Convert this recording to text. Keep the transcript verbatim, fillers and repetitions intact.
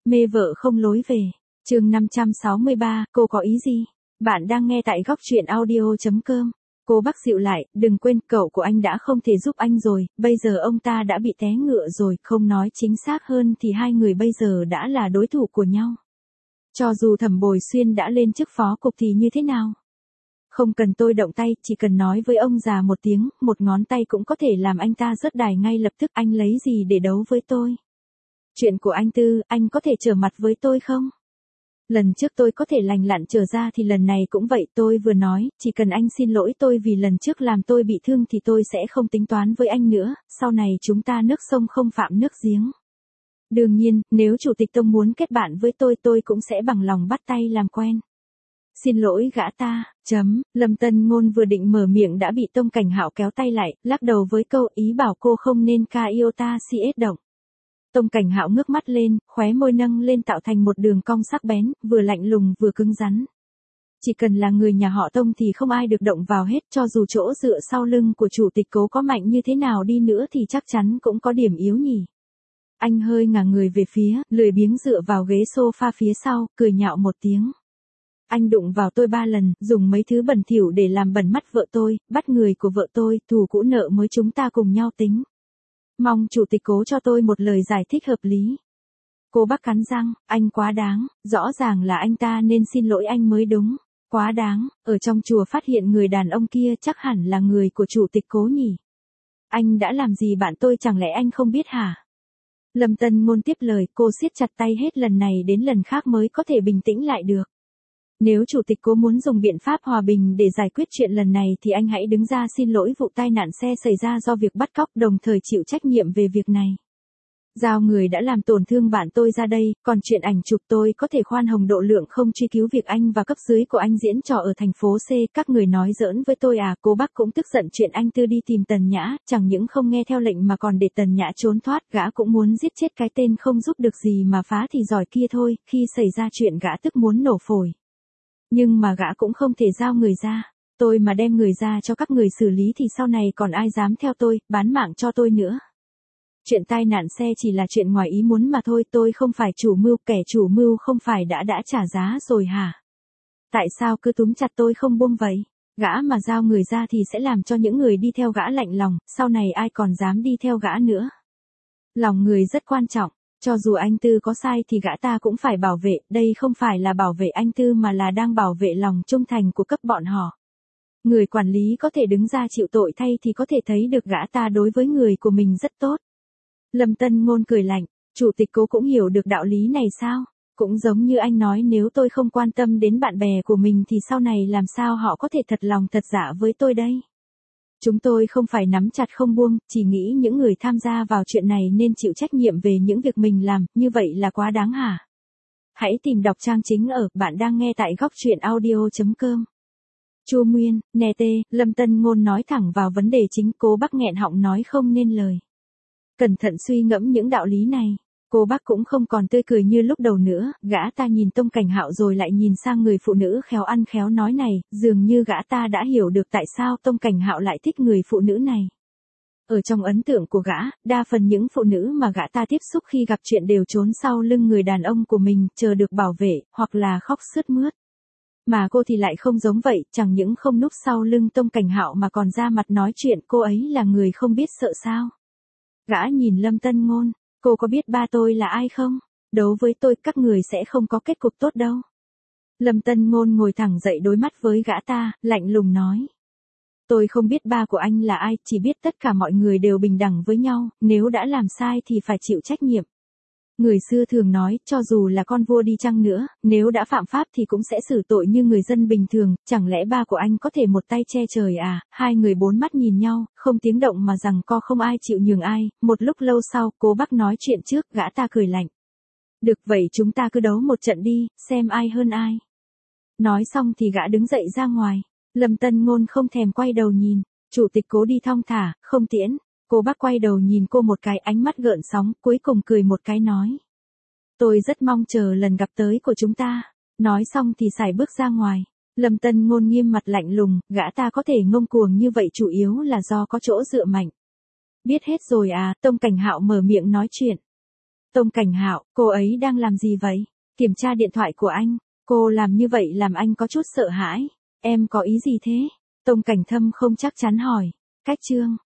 Mê vợ không lối về. Chương năm trăm sáu mươi ba, cô có ý gì? Bạn đang nghe tại góc truyện audio chấm com. Cô Bắc dịu lại, đừng quên cậu của anh đã không thể giúp anh rồi, bây giờ ông ta đã bị té ngựa rồi, không nói chính xác hơn thì hai người bây giờ đã là đối thủ của nhau. Cho dù Thẩm Bồi Xuyên đã lên chức phó cục thì như thế nào? Không cần tôi động tay, chỉ cần nói với ông già một tiếng, một ngón tay cũng có thể làm anh ta rớt đài ngay lập tức. Anh lấy gì để đấu với tôi? Chuyện của anh Tư, anh có thể trở mặt với tôi không? Lần trước tôi có thể lành lặn trở ra thì lần này cũng vậy. Tôi vừa nói, chỉ cần anh xin lỗi tôi vì lần trước làm tôi bị thương thì tôi sẽ không tính toán với anh nữa, sau này chúng ta nước sông không phạm nước giếng. Đương nhiên, nếu Chủ tịch Tông muốn kết bạn với tôi tôi cũng sẽ bằng lòng bắt tay làm quen. Xin lỗi gã ta, chấm, Lâm Tân Ngôn vừa định mở miệng đã bị Tông Cảnh Hạo kéo tay lại, lắc đầu với câu ý bảo cô không nên ca iota si ết động. Tông Cảnh Hạo ngước mắt lên, khóe môi nâng lên tạo thành một đường cong sắc bén, vừa lạnh lùng vừa cứng rắn. Chỉ cần là người nhà họ Tông thì không ai được động vào hết, cho dù chỗ dựa sau lưng của Chủ tịch Cố có mạnh như thế nào đi nữa thì chắc chắn cũng có điểm yếu nhỉ. Anh hơi ngả người về phía, lười biếng dựa vào ghế sofa phía sau, cười nhạo một tiếng. Anh đụng vào tôi ba lần, dùng mấy thứ bẩn thỉu để làm bẩn mắt vợ tôi, bắt người của vợ tôi, thù cũ nợ mới chúng ta cùng nhau tính. Mong Chủ tịch Cố cho tôi một lời giải thích hợp lý. Cô Bắc cắn răng, anh quá đáng, rõ ràng là anh ta nên xin lỗi anh mới đúng. Quá đáng, ở trong chùa phát hiện người đàn ông kia chắc hẳn là người của Chủ tịch Cố nhỉ. Anh đã làm gì bạn tôi, chẳng lẽ anh không biết hả? Lâm Tân Ngôn tiếp lời, cô siết chặt tay hết lần này đến lần khác mới có thể bình tĩnh lại được. Nếu Chủ tịch Cố muốn dùng biện pháp hòa bình để giải quyết chuyện lần này thì anh hãy đứng ra xin lỗi vụ tai nạn xe xảy ra do việc bắt cóc, đồng thời chịu trách nhiệm về việc này. Giao người đã làm tổn thương bạn tôi ra đây, còn chuyện ảnh chụp tôi có thể khoan hồng độ lượng không truy cứu việc anh và cấp dưới của anh diễn trò ở thành phố C. Các người nói giỡn với tôi à? Cô Bắc cũng tức giận chuyện anh Tư đi tìm Tần Nhã, chẳng những không nghe theo lệnh mà còn để Tần Nhã trốn thoát. Gã cũng muốn giết chết cái tên không giúp được gì mà phá thì giỏi kia thôi. Khi xảy ra chuyện gã tức muốn nổ phổi. Nhưng mà gã cũng không thể giao người ra. Tôi mà đem người ra cho các người xử lý thì sau này còn ai dám theo tôi, bán mạng cho tôi nữa. Chuyện tai nạn xe chỉ là chuyện ngoài ý muốn mà thôi, tôi không phải chủ mưu, kẻ chủ mưu không phải đã đã trả giá rồi hả? Tại sao cứ túm chặt tôi không buông vậy? Gã mà giao người ra thì sẽ làm cho những người đi theo gã lạnh lòng, sau này ai còn dám đi theo gã nữa. Lòng người rất quan trọng, cho dù anh Tư có sai thì gã ta cũng phải bảo vệ, đây không phải là bảo vệ anh Tư mà là đang bảo vệ lòng trung thành của cấp bọn họ. Người quản lý có thể đứng ra chịu tội thay thì có thể thấy được gã ta đối với người của mình rất tốt. Lâm Tân Ngôn cười lạnh, Chủ tịch Cố cũng hiểu được đạo lý này sao? Cũng giống như anh nói, nếu tôi không quan tâm đến bạn bè của mình thì sau này làm sao họ có thể thật lòng thật dạ với tôi đây? Chúng tôi không phải nắm chặt không buông, chỉ nghĩ những người tham gia vào chuyện này nên chịu trách nhiệm về những việc mình làm, như vậy là quá đáng hả? Hãy tìm đọc trang chính ở, bạn đang nghe tại góc truyện audio chấm com. Chu Nguyên, nè tê, Lâm Tân Ngôn nói thẳng vào vấn đề chính. Cô Bắc nghẹn họng nói không nên lời. Cẩn thận suy ngẫm những đạo lý này, cô Bắc cũng không còn tươi cười như lúc đầu nữa. Gã ta nhìn Tông Cảnh Hạo rồi lại nhìn sang người phụ nữ khéo ăn khéo nói này, dường như gã ta đã hiểu được tại sao Tông Cảnh Hạo lại thích người phụ nữ này. Ở trong ấn tượng của gã, đa phần những phụ nữ mà gã ta tiếp xúc khi gặp chuyện đều trốn sau lưng người đàn ông của mình, chờ được bảo vệ, hoặc là khóc sướt mướt. Mà cô thì lại không giống vậy, chẳng những không núp sau lưng Tông Cảnh Hạo mà còn ra mặt nói chuyện. Cô ấy là người không biết sợ sao? Gã nhìn Lâm Tân Ngôn, cô có biết ba tôi là ai không? Đấu với tôi các người sẽ không có kết cục tốt đâu. Lâm Tân Ngôn ngồi thẳng dậy đối mắt với gã ta, lạnh lùng nói. Tôi không biết ba của anh là ai, chỉ biết tất cả mọi người đều bình đẳng với nhau, nếu đã làm sai thì phải chịu trách nhiệm. Người xưa thường nói, cho dù là con vua đi chăng nữa, nếu đã phạm pháp thì cũng sẽ xử tội như người dân bình thường, chẳng lẽ ba của anh có thể một tay che trời à? Hai người bốn mắt nhìn nhau, không tiếng động mà rằng co không ai chịu nhường ai. Một lúc lâu sau, cô Bắc nói chuyện trước, gã ta cười lạnh. Được vậy chúng ta cứ đấu một trận đi, xem ai hơn ai. Nói xong thì gã đứng dậy ra ngoài. Lâm Tân Ngôn không thèm quay đầu nhìn, Chủ tịch Cố đi thong thả, không tiễn. Cô Bắc quay đầu nhìn cô một cái, ánh mắt gợn sóng, cuối cùng cười một cái nói. Tôi rất mong chờ lần gặp tới của chúng ta. Nói xong thì sải bước ra ngoài. Lâm Tân Ngôn nghiêm mặt lạnh lùng, gã ta có thể ngông cuồng như vậy chủ yếu là do có chỗ dựa mạnh. Biết hết rồi à? Tông Cảnh Hạo mở miệng nói chuyện. Tông Cảnh Hạo, cô ấy đang làm gì vậy? Kiểm tra điện thoại của anh. Cô làm như vậy làm anh có chút sợ hãi. Em có ý gì thế? Tông Cảnh Thâm không chắc chắn hỏi. Cách chương